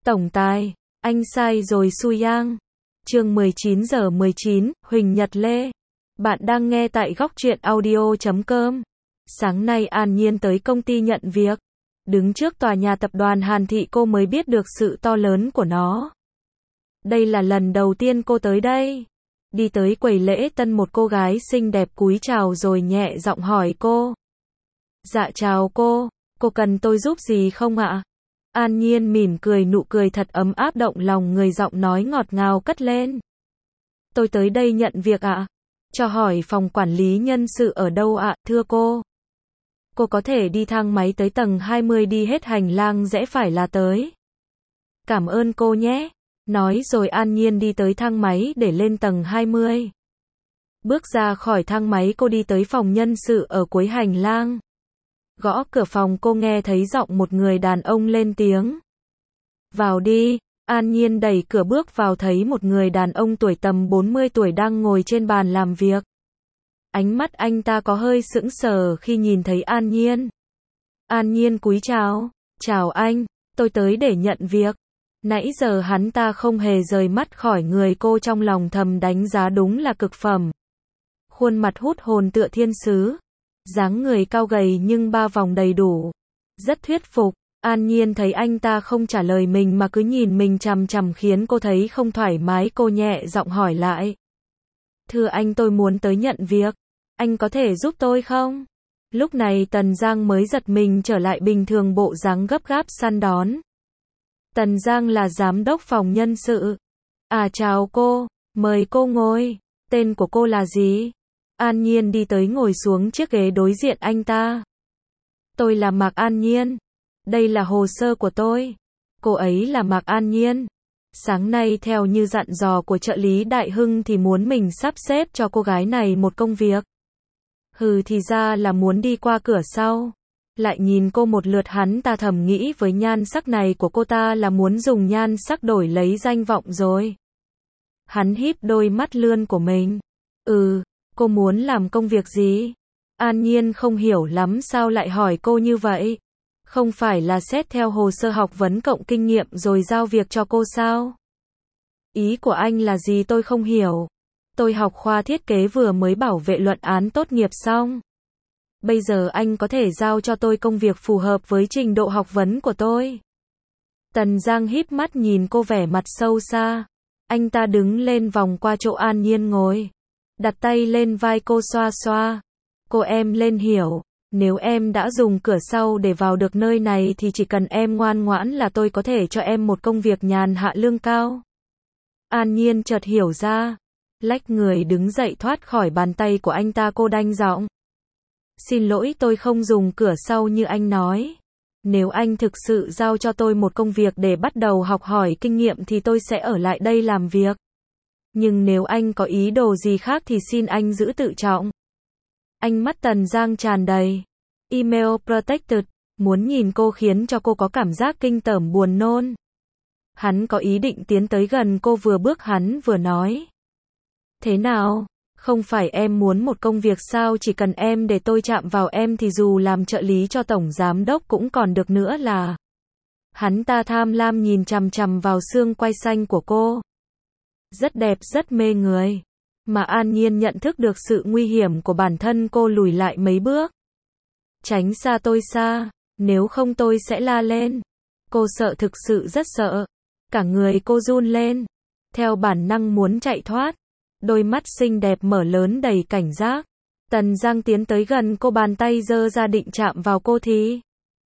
Tổng tài, anh sai rồi Su Yang. Chương 19:19, Huỳnh Nhật Lê. Bạn đang nghe tại góc truyện audio.com. Sáng nay An Nhiên tới công ty nhận việc. Đứng trước tòa nhà tập đoàn Hàn Thị cô mới biết được sự to lớn của nó. Đây là lần đầu tiên cô tới đây. Đi tới quầy lễ tân, một cô gái xinh đẹp cúi chào rồi nhẹ giọng hỏi cô. Dạ chào cô cần tôi giúp gì không ạ? An Nhiên mỉm cười, nụ cười thật ấm áp động lòng người, giọng nói ngọt ngào cất lên. Tôi tới đây nhận việc ạ. Cho hỏi phòng quản lý nhân sự ở đâu ạ, thưa cô? Cô có thể đi thang máy tới tầng 20, đi hết hành lang rẽ phải là tới. Cảm ơn cô nhé. Nói rồi An Nhiên đi tới thang máy để lên tầng 20. Bước ra khỏi thang máy cô đi tới phòng nhân sự ở cuối hành lang. Gõ cửa phòng, cô nghe thấy giọng một người đàn ông lên tiếng. Vào đi. An Nhiên đẩy cửa bước vào, thấy một người đàn ông tuổi tầm 40 tuổi đang ngồi trên bàn làm việc. Ánh mắt anh ta có hơi sững sờ khi nhìn thấy An Nhiên. An Nhiên cúi chào. Chào anh, tôi tới để nhận việc. Nãy giờ hắn ta không hề rời mắt khỏi người cô, trong lòng thầm đánh giá đúng là cực phẩm. Khuôn mặt hút hồn tựa thiên sứ. Dáng người cao gầy nhưng ba vòng đầy đủ. Rất thuyết phục. An Nhiên thấy anh ta không trả lời mình mà cứ nhìn mình chằm chằm khiến cô thấy không thoải mái, cô nhẹ giọng hỏi lại. Thưa anh, tôi muốn tới nhận việc. Anh có thể giúp tôi không? Lúc này Tần Giang mới giật mình trở lại bình thường, bộ dáng gấp gáp săn đón. Tần Giang là giám đốc phòng nhân sự. À chào cô, mời cô ngồi. Tên của cô là gì? An Nhiên đi tới ngồi xuống chiếc ghế đối diện anh ta. Tôi là Mạc An Nhiên. Đây là hồ sơ của tôi. Cô ấy là Mạc An Nhiên. Sáng nay theo như dặn dò của trợ lý Đại Hưng thì muốn mình sắp xếp cho cô gái này một công việc. Thì ra là muốn đi qua cửa sau. Lại nhìn cô một lượt, hắn ta thầm nghĩ với nhan sắc này của cô ta là muốn dùng nhan sắc đổi lấy danh vọng rồi. Hắn híp đôi mắt lươn của mình. Cô muốn làm công việc gì? An Nhiên không hiểu lắm sao lại hỏi cô như vậy. Không phải là xét theo hồ sơ học vấn cộng kinh nghiệm rồi giao việc cho cô sao? Ý của anh là gì tôi không hiểu. Tôi học khoa thiết kế, vừa mới bảo vệ luận án tốt nghiệp xong. Bây giờ anh có thể giao cho tôi công việc phù hợp với trình độ học vấn của tôi. Tần Giang híp mắt nhìn cô, vẻ mặt sâu xa. Anh ta đứng lên vòng qua chỗ An Nhiên ngồi. Đặt tay lên vai cô xoa xoa. Cô em lên hiểu. Nếu em đã dùng cửa sau để vào được nơi này thì chỉ cần em ngoan ngoãn là tôi có thể cho em một công việc nhàn hạ lương cao. An Nhiên chợt hiểu ra. Lách người đứng dậy thoát khỏi bàn tay của anh ta, cô đanh giọng. Xin lỗi, tôi không dùng cửa sau như anh nói. Nếu anh thực sự giao cho tôi một công việc để bắt đầu học hỏi kinh nghiệm thì tôi sẽ ở lại đây làm việc. Nhưng nếu anh có ý đồ gì khác thì xin anh giữ tự trọng. Ánh mắt Tần Giang tràn đầy email protected, muốn nhìn cô khiến cho cô có cảm giác kinh tởm buồn nôn. Hắn có ý định tiến tới gần cô, vừa bước hắn vừa nói. Thế nào? Không phải em muốn một công việc sao? Chỉ cần em để tôi chạm vào em thì dù làm trợ lý cho tổng giám đốc cũng còn được nữa là. Hắn ta tham lam nhìn chằm chằm vào xương quai xanh của cô. Rất đẹp, rất mê người. Mà An Nhiên nhận thức được sự nguy hiểm của bản thân, cô lùi lại mấy bước. Tránh xa tôi xa, nếu không tôi sẽ la lên. Cô sợ, thực sự rất sợ. Cả người cô run lên. Theo bản năng muốn chạy thoát. Đôi mắt xinh đẹp mở lớn đầy cảnh giác. Tần Giang tiến tới gần cô, bàn tay giơ ra định chạm vào cô thì.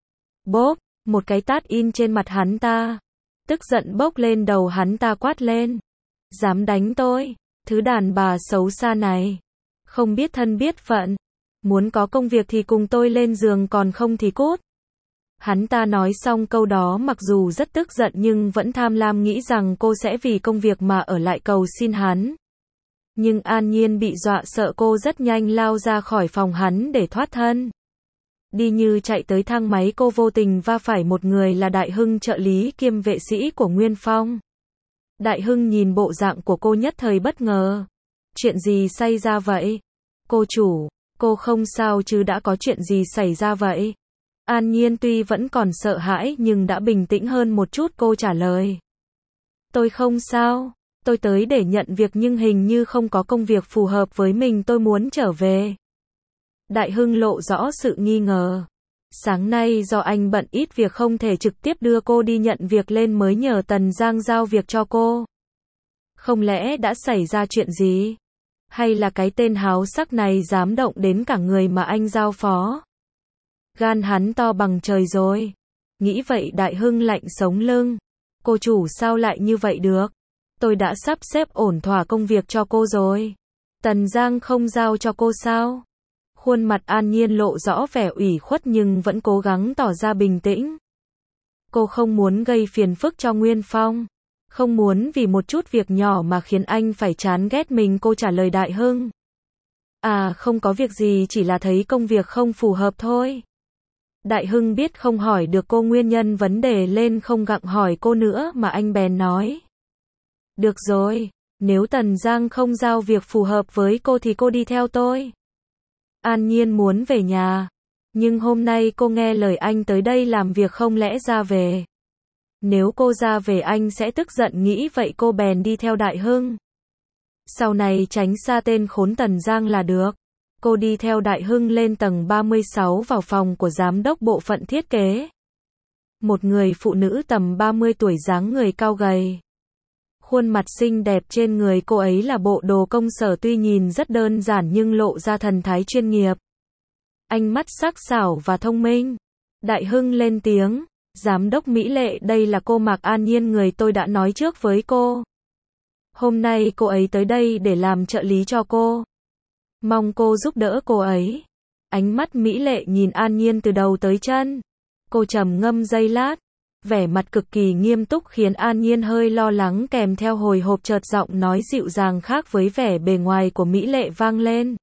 Bốp, một cái tát in trên mặt hắn ta. Tức giận bốc lên đầu, hắn ta quát lên. Dám đánh tôi, thứ đàn bà xấu xa này. Không biết thân biết phận. Muốn có công việc thì cùng tôi lên giường, còn không thì cút. Hắn ta nói xong câu đó mặc dù rất tức giận nhưng vẫn tham lam, nghĩ rằng cô sẽ vì công việc mà ở lại cầu xin hắn. Nhưng An Nhiên bị dọa sợ, cô rất nhanh lao ra khỏi phòng hắn để thoát thân. Đi như chạy tới thang máy, cô vô tình va phải một người là Đại Hưng, trợ lý kiêm vệ sĩ của Nguyên Phong. Đại Hưng nhìn bộ dạng của cô nhất thời bất ngờ. Chuyện gì xảy ra vậy? Cô chủ, cô không sao chứ, đã có chuyện gì xảy ra vậy? An Nhiên tuy vẫn còn sợ hãi nhưng đã bình tĩnh hơn một chút, cô trả lời. Tôi không sao, tôi tới để nhận việc nhưng hình như không có công việc phù hợp với mình, tôi muốn trở về. Đại Hưng lộ rõ sự nghi ngờ. Sáng nay do anh bận ít việc không thể trực tiếp đưa cô đi nhận việc lên mới nhờ Tần Giang giao việc cho cô. Không lẽ đã xảy ra chuyện gì? Hay là cái tên háo sắc này dám động đến cả người mà anh giao phó? Gan hắn to bằng trời rồi. Nghĩ vậy Đại Hưng lạnh sống lưng. Cô chủ sao lại như vậy được? Tôi đã sắp xếp ổn thỏa công việc cho cô rồi. Tần Giang không giao cho cô sao? Khuôn mặt An Nhiên lộ rõ vẻ ủy khuất nhưng vẫn cố gắng tỏ ra bình tĩnh. Cô không muốn gây phiền phức cho Nguyên Phong. Không muốn vì một chút việc nhỏ mà khiến anh phải chán ghét mình, cô trả lời Đại Hưng. À, không có việc gì, chỉ là thấy công việc không phù hợp thôi. Đại Hưng biết không hỏi được cô nguyên nhân vấn đề lên không gặng hỏi cô nữa mà anh bèn nói. Được rồi, nếu Tần Giang không giao việc phù hợp với cô thì cô đi theo tôi. An Nhiên muốn về nhà, nhưng hôm nay cô nghe lời anh tới đây làm việc không lẽ ra về. Nếu cô ra về anh sẽ tức giận, nghĩ vậy cô bèn đi theo Đại Hưng. Sau này tránh xa tên khốn Tần Giang là được. Cô đi theo Đại Hưng lên tầng 36 vào phòng của giám đốc bộ phận thiết kế. Một người phụ nữ tầm 30 tuổi, dáng người cao gầy. Khuôn mặt xinh đẹp, trên người cô ấy là bộ đồ công sở tuy nhìn rất đơn giản nhưng lộ ra thần thái chuyên nghiệp. Ánh mắt sắc sảo và thông minh. Đại Hưng lên tiếng, giám đốc Mỹ Lệ, đây là cô Mạc An Nhiên, người tôi đã nói trước với cô. Hôm nay cô ấy tới đây để làm trợ lý cho cô. Mong cô giúp đỡ cô ấy. Ánh mắt Mỹ Lệ nhìn An Nhiên từ đầu tới chân. Cô trầm ngâm giây lát. Vẻ mặt cực kỳ nghiêm túc khiến An Nhiên hơi lo lắng, kèm theo hồi hộp chợt giọng nói dịu dàng khác với vẻ bề ngoài của Mỹ Lệ vang lên.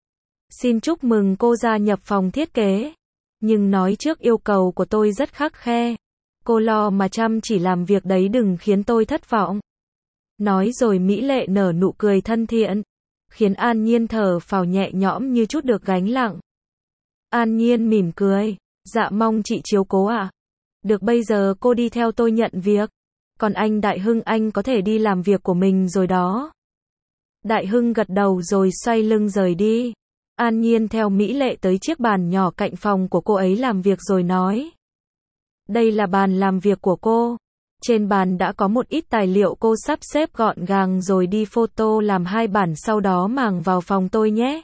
Xin chúc mừng cô gia nhập phòng thiết kế. Nhưng nói trước yêu cầu của tôi rất khắt khe. Cô lo mà chăm chỉ làm việc đấy, đừng khiến tôi thất vọng. Nói rồi Mỹ Lệ nở nụ cười thân thiện, khiến An Nhiên thở phào nhẹ nhõm như chút được gánh nặng. An Nhiên mỉm cười, dạ mong chị chiếu cố ạ. Được, bây giờ cô đi theo tôi nhận việc. Còn anh Đại Hưng, anh có thể đi làm việc của mình rồi đó. Đại Hưng gật đầu rồi xoay lưng rời đi. An Nhiên theo Mỹ Lệ tới chiếc bàn nhỏ cạnh phòng của cô ấy làm việc rồi nói. Đây là bàn làm việc của cô. Trên bàn đã có một ít tài liệu, cô sắp xếp gọn gàng rồi đi photo làm 2 bản, sau đó mang vào phòng tôi nhé.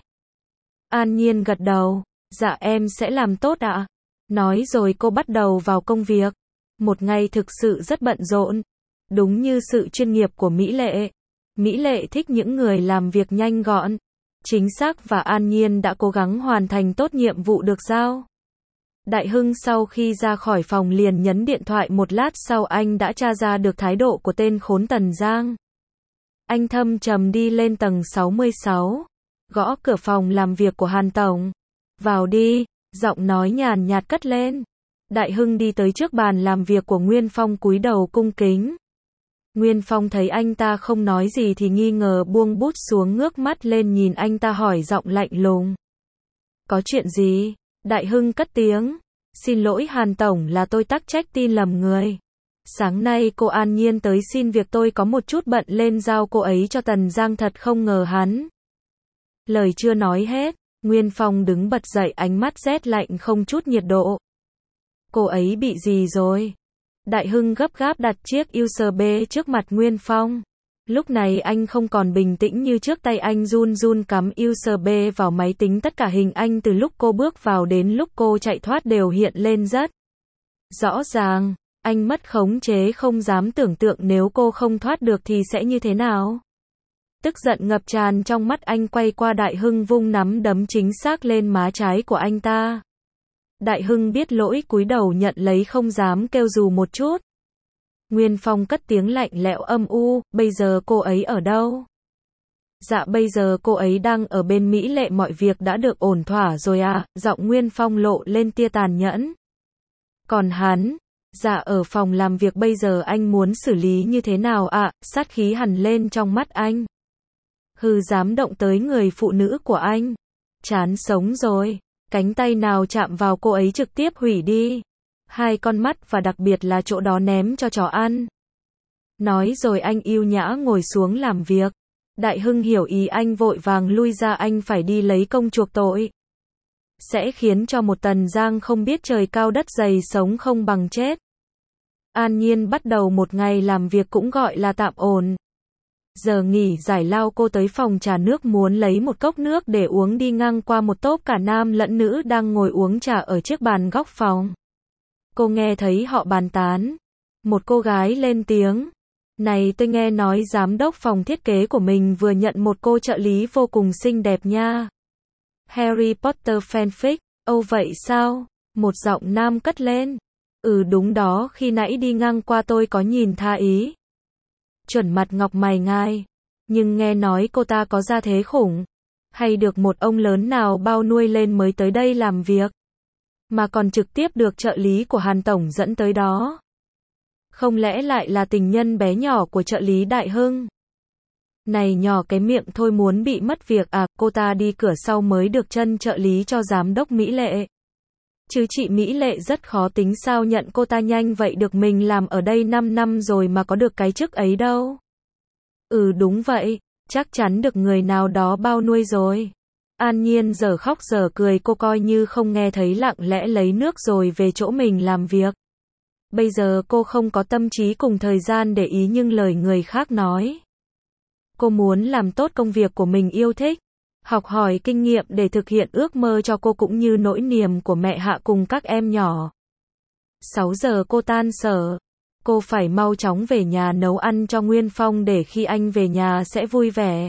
An Nhiên gật đầu, dạ em sẽ làm tốt ạ. Nói rồi cô bắt đầu vào công việc. Một ngày thực sự rất bận rộn. Đúng như sự chuyên nghiệp của Mỹ Lệ. Mỹ Lệ thích những người làm việc nhanh gọn, chính xác, và An Nhiên đã cố gắng hoàn thành tốt nhiệm vụ được giao. Đại Hưng sau khi ra khỏi phòng liền nhấn điện thoại, một lát sau anh đã tra ra được thái độ của tên khốn Tần Giang. Anh thâm trầm đi lên tầng 66, gõ cửa phòng làm việc của Hàn Tổng. Vào đi, giọng nói nhàn nhạt cất lên. Đại Hưng đi tới trước bàn làm việc của Nguyên Phong, cúi đầu cung kính. Nguyên Phong thấy anh ta không nói gì thì nghi ngờ buông bút xuống, ngước mắt lên nhìn anh ta hỏi giọng lạnh lùng. Có chuyện gì? Đại Hưng cất tiếng. Xin lỗi Hàn Tổng, là tôi tắc trách tin lầm người. Sáng nay cô An Nhiên tới xin việc, tôi có một chút bận lên giao cô ấy cho Tần Giang, thật không ngờ hắn. Lời chưa nói hết, Nguyên Phong đứng bật dậy, ánh mắt rét lạnh không chút nhiệt độ. Cô ấy bị gì rồi? Đại Hưng gấp gáp đặt chiếc USB trước mặt Nguyên Phong. Lúc này anh không còn bình tĩnh như trước, tay anh run run cắm USB vào máy tính, tất cả hình ảnh từ lúc cô bước vào đến lúc cô chạy thoát đều hiện lên rất rõ ràng. Anh mất khống chế, không dám tưởng tượng nếu cô không thoát được thì sẽ như thế nào. Tức giận ngập tràn trong mắt anh, quay qua Đại Hưng vung nắm đấm chính xác lên má trái của anh ta. Đại Hưng biết lỗi, cúi đầu nhận lấy, không dám kêu dù một chút. Nguyên Phong cất tiếng lạnh lẽo âm u, bây giờ cô ấy ở đâu? Dạ bây giờ cô ấy đang ở bên Mỹ Lệ, mọi việc đã được ổn thỏa rồi à? Giọng Nguyên Phong lộ lên tia tàn nhẫn. Còn hắn? Dạ ở phòng làm việc, bây giờ anh muốn xử lý như thế nào ạ? Sát khí hằn lên trong mắt anh. Hừ, dám động tới người phụ nữ của anh? Chán sống rồi. Cánh tay nào chạm vào cô ấy trực tiếp hủy đi. Hai con mắt và đặc biệt là chỗ đó ném cho chó ăn. Nói rồi anh yêu nhã ngồi xuống làm việc. Đại Hưng hiểu ý anh vội vàng lui ra, anh phải đi lấy công chuộc tội. Sẽ khiến cho một Tần Giang không biết trời cao đất dày sống không bằng chết. An Nhiên bắt đầu một ngày làm việc cũng gọi là tạm ổn. Giờ nghỉ giải lao cô tới phòng trà nước muốn lấy một cốc nước để uống, đi ngang qua một tốp cả nam lẫn nữ đang ngồi uống trà ở chiếc bàn góc phòng. Cô nghe thấy họ bàn tán. Một cô gái lên tiếng. Này, tôi nghe nói giám đốc phòng thiết kế của mình vừa nhận một cô trợ lý vô cùng xinh đẹp nha. Harry Potter fanfic. Ồ vậy sao? Một giọng nam cất lên. Ừ đúng đó, khi nãy đi ngang qua tôi có nhìn tha ý. Chuẩn mặt ngọc mày ngai. Nhưng nghe nói cô ta có gia thế khủng. Hay được một ông lớn nào bao nuôi lên mới tới đây làm việc. Mà còn trực tiếp được trợ lý của Hàn Tổng dẫn tới đó. Không lẽ lại là tình nhân bé nhỏ của trợ lý Đại Hưng? Này nhỏ cái miệng thôi, muốn bị mất việc à? Cô ta đi cửa sau mới được chân trợ lý cho giám đốc Mỹ Lệ. Chứ chị Mỹ Lệ rất khó tính, sao nhận cô ta nhanh vậy được, mình làm ở đây 5 năm rồi mà có được cái chức ấy đâu. Ừ đúng vậy, chắc chắn được người nào đó bao nuôi rồi. An Nhiên giờ khóc giờ cười, cô coi như không nghe thấy, lặng lẽ lấy nước rồi về chỗ mình làm việc. Bây giờ cô không có tâm trí cùng thời gian để ý những lời người khác nói. Cô muốn làm tốt công việc của mình yêu thích, học hỏi kinh nghiệm để thực hiện ước mơ cho cô cũng như nỗi niềm của mẹ Hạ cùng các em nhỏ. 6 giờ cô tan sở. Cô phải mau chóng về nhà nấu ăn cho Nguyên Phong để khi anh về nhà sẽ vui vẻ.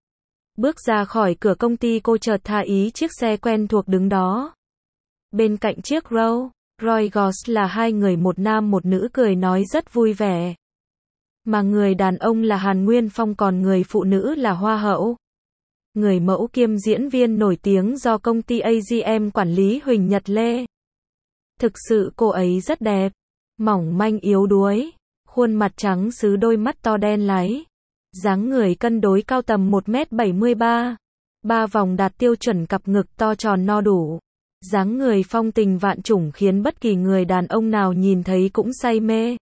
Bước ra khỏi cửa công ty cô chợt tha ý chiếc xe quen thuộc đứng đó. Bên cạnh chiếc Rolls Royce là hai người, một nam một nữ, cười nói rất vui vẻ. Mà người đàn ông là Hàn Nguyên Phong, còn người phụ nữ là Hoa Hậu. Người mẫu kiêm diễn viên nổi tiếng do công ty AGM quản lý, Huỳnh Nhật Lê. Thực sự cô ấy rất đẹp, mỏng manh yếu đuối, khuôn mặt trắng sứ, đôi mắt to đen láy. Dáng người cân đối, cao tầm 1m73, 3 vòng đạt tiêu chuẩn, cặp ngực to tròn no đủ. Dáng người phong tình vạn trùng khiến bất kỳ người đàn ông nào nhìn thấy cũng say mê.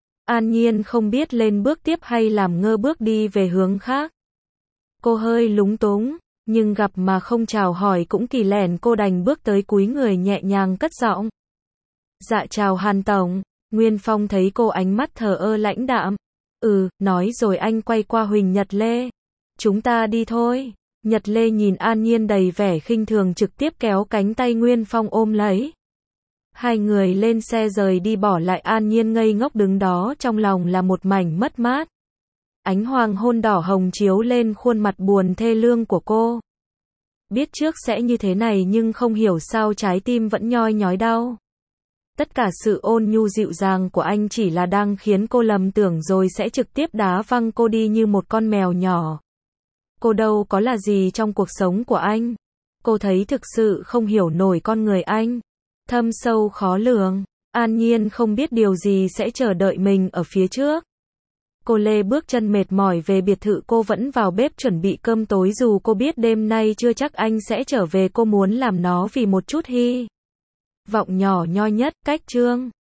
An Nhiên không biết lên bước tiếp hay làm ngơ bước đi về hướng khác. Cô hơi lúng túng, nhưng gặp mà không chào hỏi cũng kỳ lẻn, cô đành bước tới cúi người nhẹ nhàng cất giọng. Dạ chào Hàn Tổng. Nguyên Phong thấy cô ánh mắt thờ ơ lãnh đạm. Ừ, nói rồi anh quay qua Huỳnh Nhật Lê. Chúng ta đi thôi. Nhật Lê nhìn An Nhiên đầy vẻ khinh thường, trực tiếp kéo cánh tay Nguyên Phong ôm lấy. Hai người lên xe rời đi, bỏ lại An Nhiên ngây ngốc đứng đó, trong lòng là một mảnh mất mát. Ánh hoàng hôn đỏ hồng chiếu lên khuôn mặt buồn thê lương của cô. Biết trước sẽ như thế này nhưng không hiểu sao trái tim vẫn nhoi nhói đau. Tất cả sự ôn nhu dịu dàng của anh chỉ là đang khiến cô lầm tưởng rồi sẽ trực tiếp đá văng cô đi như một con mèo nhỏ. Cô đâu có là gì trong cuộc sống của anh. Cô thấy thực sự không hiểu nổi con người anh. Thâm sâu khó lường. An Nhiên không biết điều gì sẽ chờ đợi mình ở phía trước. Cô lê bước chân mệt mỏi về biệt thự, cô vẫn vào bếp chuẩn bị cơm tối dù cô biết đêm nay chưa chắc anh sẽ trở về, cô muốn làm nó vì một chút hy vọng nhỏ nhoi nhất. Cách chương